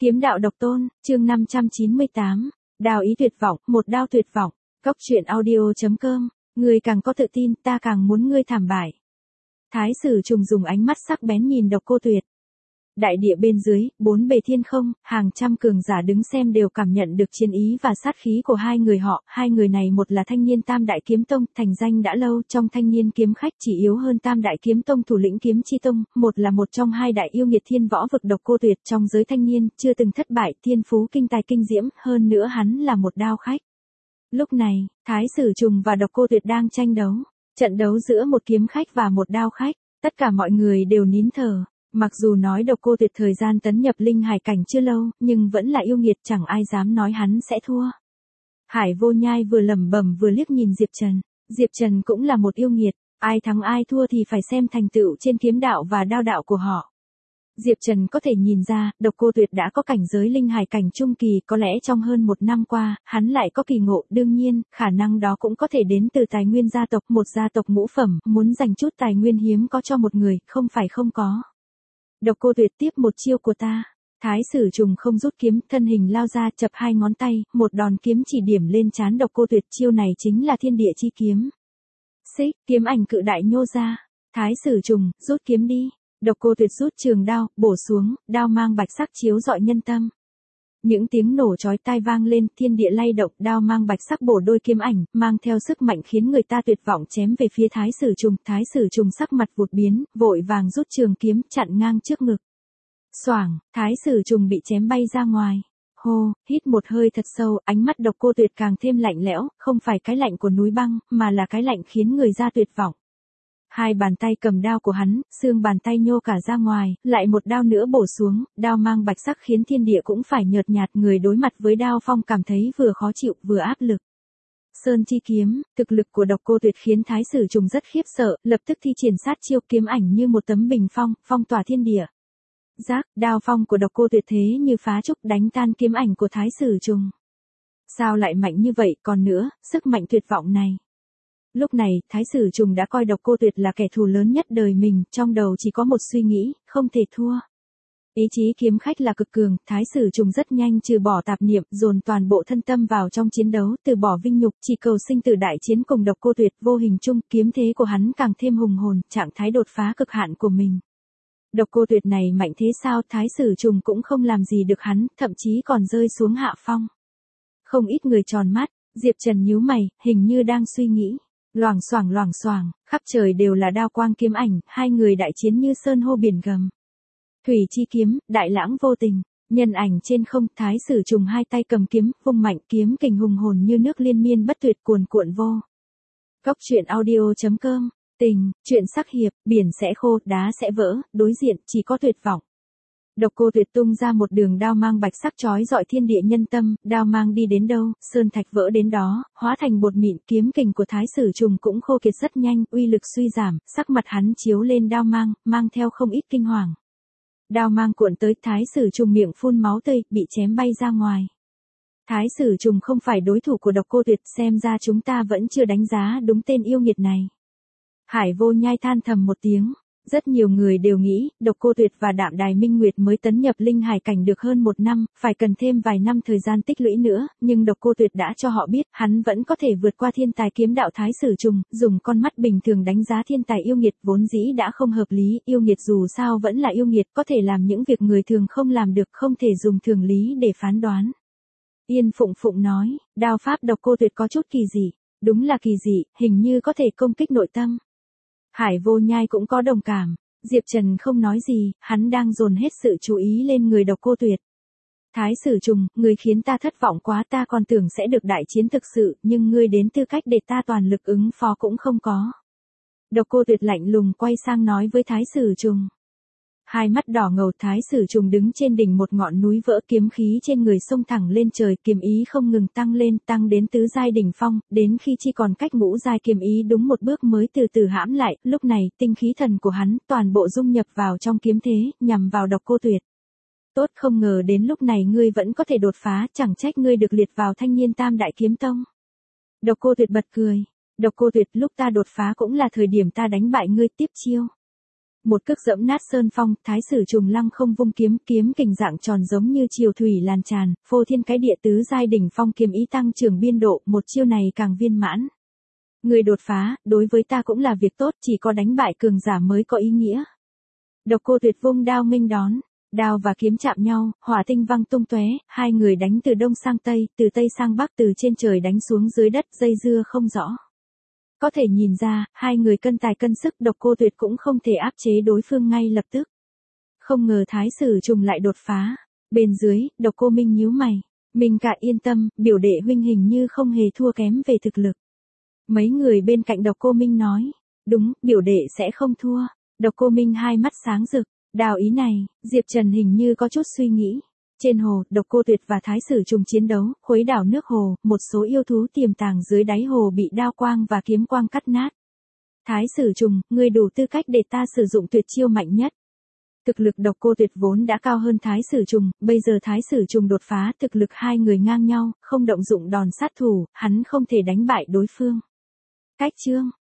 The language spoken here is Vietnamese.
Kiếm đạo độc tôn, chương 598. Đao ý tuyệt vọng, một đao tuyệt vọng. Cốc truyện audio.com. Ngươi càng có tự tin, ta càng muốn ngươi thảm bại. Thái Sử Trùng dùng ánh mắt sắc bén nhìn Độc Cô Tuyệt. Đại địa bên dưới, bốn bề thiên không, hàng trăm cường giả đứng xem đều cảm nhận được chiến ý và sát khí của hai người họ. Hai người này một là thanh niên Tam Đại Kiếm Tông, thành danh đã lâu trong thanh niên kiếm khách chỉ yếu hơn Tam Đại Kiếm Tông thủ lĩnh Kiếm Chi Tông, một là một trong hai đại yêu nghiệt thiên võ vực Độc Cô Tuyệt trong giới thanh niên, chưa từng thất bại, thiên phú kinh tài kinh diễm, hơn nữa hắn là một đao khách. Lúc này, Thái Sử Trùng và Độc Cô Tuyệt đang tranh đấu. Trận đấu giữa một kiếm khách và một đao khách, tất cả mọi người đều nín thở. Mặc dù nói Độc Cô Tuyệt thời gian tấn nhập linh hải cảnh chưa lâu, nhưng vẫn là yêu nghiệt, chẳng ai dám nói hắn sẽ thua. Hải Vô Nhai vừa lẩm bẩm vừa liếc nhìn Diệp Trần. Diệp Trần cũng là một yêu nghiệt, ai thắng ai thua thì phải xem thành tựu trên kiếm đạo và đao đạo của họ. Diệp Trần có thể nhìn ra, Độc Cô Tuyệt đã có cảnh giới linh hải cảnh trung kỳ, có lẽ trong hơn một năm qua, hắn lại có kỳ ngộ, đương nhiên, khả năng đó cũng có thể đến từ tài nguyên gia tộc, một gia tộc ngũ phẩm, muốn dành chút tài nguyên hiếm có cho một người, không phải không có. Độc Cô Tuyệt tiếp một chiêu của ta. Thái Sử Trùng không rút kiếm, thân hình lao ra, chập hai ngón tay, một đòn kiếm chỉ điểm lên trán Độc Cô Tuyệt, chiêu này chính là Thiên Địa Chi Kiếm. Xích, kiếm ảnh cự đại nhô ra. Thái Sử Trùng, rút kiếm đi. Độc Cô Tuyệt rút trường đao, bổ xuống, đao mang bạch sắc chiếu rọi nhân tâm. Những tiếng nổ chói tai vang lên, thiên địa lay động, đao mang bạch sắc bổ đôi kiếm ảnh, mang theo sức mạnh khiến người ta tuyệt vọng chém về phía Thái Sử Trùng. Thái Sử Trùng sắc mặt vụt biến, vội vàng rút trường kiếm, chặn ngang trước ngực. Xoảng, Thái Sử Trùng bị chém bay ra ngoài. Hô, hít một hơi thật sâu, ánh mắt Độc Cô Tuyệt càng thêm lạnh lẽo, không phải cái lạnh của núi băng, mà là cái lạnh khiến người ta tuyệt vọng. Hai bàn tay cầm đao của hắn, xương bàn tay nhô cả ra ngoài, lại một đao nữa bổ xuống, đao mang bạch sắc khiến thiên địa cũng phải nhợt nhạt, người đối mặt với đao phong cảm thấy vừa khó chịu vừa áp lực. Sơn Chi Kiếm, thực lực của Độc Cô Tuyệt khiến Thái Sử Trùng rất khiếp sợ, lập tức thi triển sát chiêu, kiếm ảnh như một tấm bình phong, phong tỏa thiên địa. Giác, đao phong của Độc Cô Tuyệt thế như phá trúc đánh tan kiếm ảnh của Thái Sử Trùng. Sao lại mạnh như vậy, còn nữa, sức mạnh tuyệt vọng này. Lúc này, Thái Sử Trùng đã coi Độc Cô Tuyệt là kẻ thù lớn nhất đời mình, trong đầu chỉ có một suy nghĩ, không thể thua. Ý chí kiếm khách là cực cường, Thái Sử Trùng rất nhanh trừ bỏ tạp niệm, dồn toàn bộ thân tâm vào trong chiến đấu, từ bỏ vinh nhục, chỉ cầu sinh tử đại chiến cùng Độc Cô Tuyệt, vô hình chung, kiếm thế của hắn càng thêm hùng hồn, trạng thái đột phá cực hạn của mình. Độc Cô Tuyệt này mạnh thế sao, Thái Sử Trùng cũng không làm gì được hắn, thậm chí còn rơi xuống hạ phong. Không ít người tròn mắt, Diệp Trần nhíu mày, hình như đang suy nghĩ. Loảng xoảng, khắp trời đều là đao quang kiếm ảnh, hai người đại chiến như sơn hô biển gầm. Thủy chi kiếm, đại lãng vô tình, nhân ảnh trên không, Thái Sử Trùng hai tay cầm kiếm, vung mạnh, kiếm kình hùng hồn như nước liên miên bất tuyệt cuồn cuộn vô. Cốc truyện audio.com, tình, chuyện sắc hiệp, biển sẽ khô, đá sẽ vỡ, đối diện chỉ có tuyệt vọng. Độc Cô Tuyệt tung ra một đường đao mang bạch sắc chói rọi thiên địa nhân tâm, đao mang đi đến đâu, sơn thạch vỡ đến đó, hóa thành bột mịn, kiếm kình của Thái Sử Trùng cũng khô kiệt rất nhanh, uy lực suy giảm, sắc mặt hắn chiếu lên đao mang, mang theo không ít kinh hoàng. Đao mang cuộn tới, Thái Sử Trùng miệng phun máu tươi, bị chém bay ra ngoài. Thái Sử Trùng không phải đối thủ của Độc Cô Tuyệt, xem ra chúng ta vẫn chưa đánh giá đúng tên yêu nghiệt này. Hải Vô Nhai than thầm một tiếng. Rất nhiều người đều nghĩ, Độc Cô Tuyệt và Đạm Đài Minh Nguyệt mới tấn nhập linh hải cảnh được hơn một năm, phải cần thêm vài năm thời gian tích lũy nữa, nhưng Độc Cô Tuyệt đã cho họ biết, hắn vẫn có thể vượt qua thiên tài kiếm đạo Thái Sử Trùng, dùng con mắt bình thường đánh giá thiên tài yêu nghiệt vốn dĩ đã không hợp lý, yêu nghiệt dù sao vẫn là yêu nghiệt, có thể làm những việc người thường không làm được, không thể dùng thường lý để phán đoán. Yên Phụng Phụng nói, đao pháp Độc Cô Tuyệt có chút kỳ dị, đúng là kỳ dị, hình như có thể công kích nội tâm. Hải Vô Nhai cũng có đồng cảm, Diệp Trần không nói gì, hắn đang dồn hết sự chú ý lên người Độc Cô Tuyệt. Thái Sử Trùng, ngươi khiến ta thất vọng quá, ta còn tưởng sẽ được đại chiến thực sự, nhưng ngươi đến tư cách để ta toàn lực ứng phó cũng không có. Độc Cô Tuyệt lạnh lùng quay sang nói với Thái Sử Trùng. Hai mắt đỏ ngầu, Thái Sử Trùng đứng trên đỉnh một ngọn núi vỡ, kiếm khí trên người xông thẳng lên trời, kiếm ý không ngừng tăng lên, tăng đến tứ giai đỉnh phong, đến khi chỉ còn cách ngũ giai kiếm ý đúng một bước mới từ từ hãm lại, lúc này, tinh khí thần của hắn toàn bộ dung nhập vào trong kiếm thế, nhằm vào Độc Cô Tuyệt. Tốt, không ngờ đến lúc này ngươi vẫn có thể đột phá, chẳng trách ngươi được liệt vào thanh niên Tam Đại Kiếm Tông. Độc Cô Tuyệt bật cười. Độc Cô Tuyệt, lúc ta đột phá cũng là thời điểm ta đánh bại ngươi, tiếp chiêu. Một cước dẫm nát sơn phong, thái sử trùng lăng không vung kiếm, kiếm kình dạng tròn giống như triều thủy lan tràn, phô thiên cái địa tứ giai đỉnh phong kiếm ý tăng trưởng biên độ, một chiêu này càng viên mãn. Người đột phá, đối với ta cũng là việc tốt, chỉ có đánh bại cường giả mới có ý nghĩa. Độc Cô Tuyệt vung đao nghênh đón, đao và kiếm chạm nhau, hỏa tinh văng tung tóe, hai người đánh từ đông sang tây, từ tây sang bắc, từ trên trời đánh xuống dưới đất, dây dưa không rõ. Có thể nhìn ra, hai người cân tài cân sức, Độc Cô Tuyệt cũng không thể áp chế đối phương ngay lập tức. Không ngờ thái sử trùng lại đột phá. Bên dưới, Độc Cô Minh nhíu mày. Mình cả yên tâm, biểu đệ huynh hình như không hề thua kém về thực lực. Mấy người bên cạnh Độc Cô Minh nói. Đúng, biểu đệ sẽ không thua. Độc Cô Minh hai mắt sáng rực. Đào ý này, Diệp Trần hình như có chút suy nghĩ. Trên hồ, Độc Cô Tuyệt và thái sử trùng chiến đấu, khuấy đảo nước hồ, một số yêu thú tiềm tàng dưới đáy hồ bị đao quang và kiếm quang cắt nát. Thái sử trùng, ngươi đủ tư cách để ta sử dụng tuyệt chiêu mạnh nhất. Thực lực Độc Cô Tuyệt vốn đã cao hơn thái sử trùng, bây giờ thái sử trùng đột phá, thực lực hai người ngang nhau, không động dụng đòn sát thủ, hắn không thể đánh bại đối phương. Cách chương